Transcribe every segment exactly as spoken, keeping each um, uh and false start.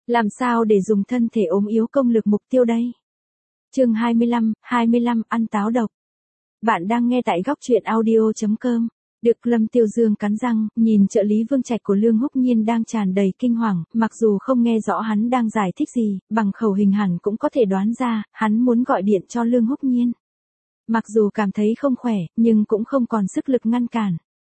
Làm sao để dùng thân thể ốm yếu công lược mục tiêu đây? Chương hai mươi lăm, hai mươi lăm ăn táo độc. Bạn đang nghe tại góc truyện audio chấm com. Được Lâm Tiêu Dương cắn răng, nhìn trợ lý Vương Trạch của Lương Húc Nhiên đang tràn đầy kinh hoàng, mặc dù không nghe rõ hắn đang giải thích gì, bằng khẩu hình hẳn cũng có thể đoán ra, hắn muốn gọi điện cho Lương Húc Nhiên. Mặc dù cảm thấy không khỏe, nhưng cũng không còn sức lực ngăn cản.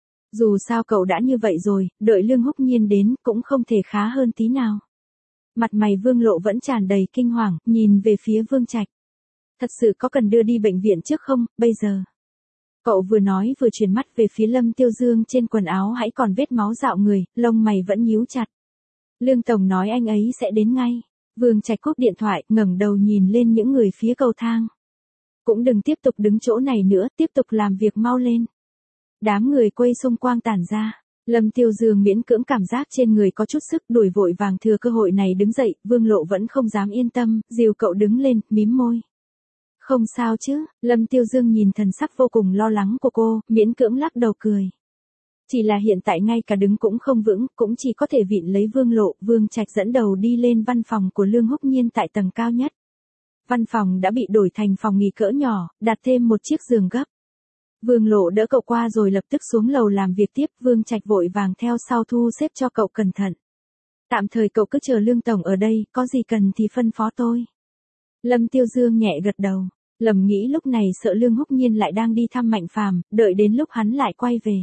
Dù sao cậu đã như vậy rồi, đợi Lương Húc Nhiên đến cũng không thể khá hơn tí nào. Mặt mày Vương Lộ vẫn tràn đầy kinh hoàng, nhìn về phía Vương Trạch. Thật sự có cần đưa đi bệnh viện trước không, bây giờ? Cậu vừa nói vừa chuyển mắt về phía Lâm Tiêu Dương, trên quần áo hãy còn vết máu dạo người, lông mày vẫn nhíu chặt. Lương Tổng nói anh ấy sẽ đến ngay. Vương Trạch cúp điện thoại, ngẩng đầu nhìn lên những người phía cầu thang. Cũng đừng tiếp tục đứng chỗ này nữa, tiếp tục làm việc mau lên. Đám người quay xung quanh tản ra. Lâm Tiêu Dương miễn cưỡng cảm giác trên người có chút sức, đuổi vội vàng thừa cơ hội này đứng dậy. Vương Lộ vẫn không dám yên tâm, dìu cậu đứng lên, mím môi. Không sao chứ? Lâm Tiêu Dương nhìn thần sắc vô cùng lo lắng của cô, miễn cưỡng lắc đầu cười. Chỉ là hiện tại ngay cả đứng cũng không vững, cũng chỉ có thể vịn lấy Vương Lộ. Vương Trạch dẫn đầu đi lên văn phòng của Lương Húc Nhiên tại tầng cao nhất. Văn phòng đã bị đổi thành phòng nghỉ cỡ nhỏ, đặt thêm một chiếc giường gấp. Vương Lộ đỡ cậu qua rồi lập tức xuống lầu làm việc tiếp. Vương Trạch vội vàng theo sau thu xếp cho cậu cẩn thận. Tạm thời cậu cứ chờ Lương Tổng ở đây, có gì cần thì phân phó tôi. Lâm Tiêu Dương nhẹ gật đầu. Lầm nghĩ lúc này sợ Lương Húc Nhiên lại đang đi thăm Mạnh Phàm, đợi đến lúc hắn lại quay về.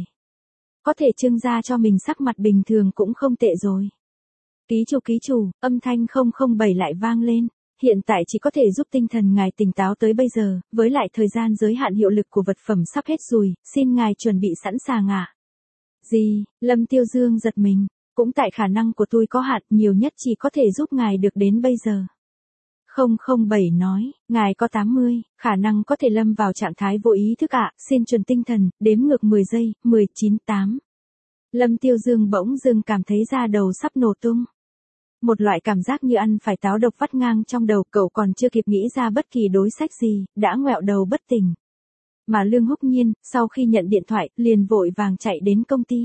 Có thể trưng ra cho mình sắc mặt bình thường cũng không tệ rồi. Ký chủ ký chủ, âm thanh không không bảy lại vang lên. Hiện tại chỉ có thể giúp tinh thần ngài tỉnh táo tới bây giờ, với lại thời gian giới hạn hiệu lực của vật phẩm sắp hết rồi, xin ngài chuẩn bị sẵn sàng ạ. À? Gì? Lâm Tiêu Dương giật mình, cũng tại khả năng của tôi có hạn, nhiều nhất chỉ có thể giúp ngài được đến bây giờ. không không bảy nói, ngài có tám mươi, khả năng có thể lâm vào trạng thái vô ý thức ạ, à, xin chuẩn tinh thần, đếm ngược mười giây, mười chín, tám. Lâm Tiêu Dương bỗng dưng cảm thấy da đầu sắp nổ tung. Một loại cảm giác như ăn phải táo độc vắt ngang trong đầu, cậu còn chưa kịp nghĩ ra bất kỳ đối sách gì, đã ngoẹo đầu bất tỉnh. Mà Lương Húc Nhiên, sau khi nhận điện thoại, liền vội vàng chạy đến công ty.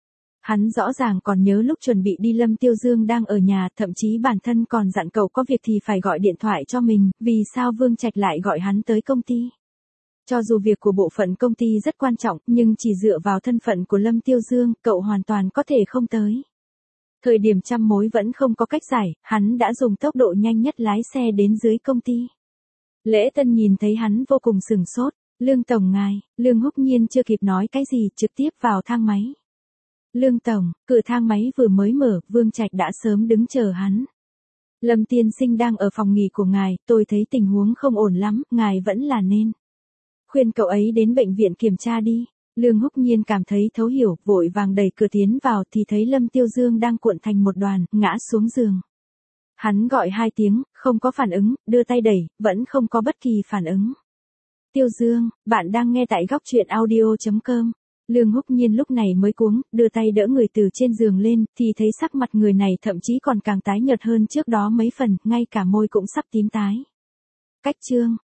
Hắn rõ ràng còn nhớ lúc chuẩn bị đi Lâm Tiêu Dương đang ở nhà, thậm chí bản thân còn dặn cậu có việc thì phải gọi điện thoại cho mình, vì sao Vương Trạch lại gọi hắn tới công ty. Cho dù việc của bộ phận công ty rất quan trọng, nhưng chỉ dựa vào thân phận của Lâm Tiêu Dương, cậu hoàn toàn có thể không tới. Thời điểm trăm mối vẫn không có cách giải, hắn đã dùng tốc độ nhanh nhất lái xe đến dưới công ty. Lễ Tân nhìn thấy hắn vô cùng sửng sốt. Lương Tổng ngài, Lương Húc Nhiên chưa kịp nói cái gì, trực tiếp vào thang máy. Lương Tổng, cửa thang máy vừa mới mở, Vương Trạch đã sớm đứng chờ hắn. Lâm tiên sinh đang ở phòng nghỉ của ngài, tôi thấy tình huống không ổn lắm, ngài vẫn là nên khuyên cậu ấy đến bệnh viện kiểm tra đi. Lương Húc Nhiên cảm thấy thấu hiểu, vội vàng đẩy cửa tiến vào thì thấy Lâm Tiêu Dương đang cuộn thành một đoàn, ngã xuống giường. Hắn gọi hai tiếng, không có phản ứng, đưa tay đẩy, vẫn không có bất kỳ phản ứng. Tiêu Dương, bạn đang nghe tại góc truyện audio chấm com. Lương Húc Nhiên lúc này mới cuống, đưa tay đỡ người từ trên giường lên, thì thấy sắc mặt người này thậm chí còn càng tái nhợt hơn trước đó mấy phần, ngay cả môi cũng sắp tím tái. Cách chương,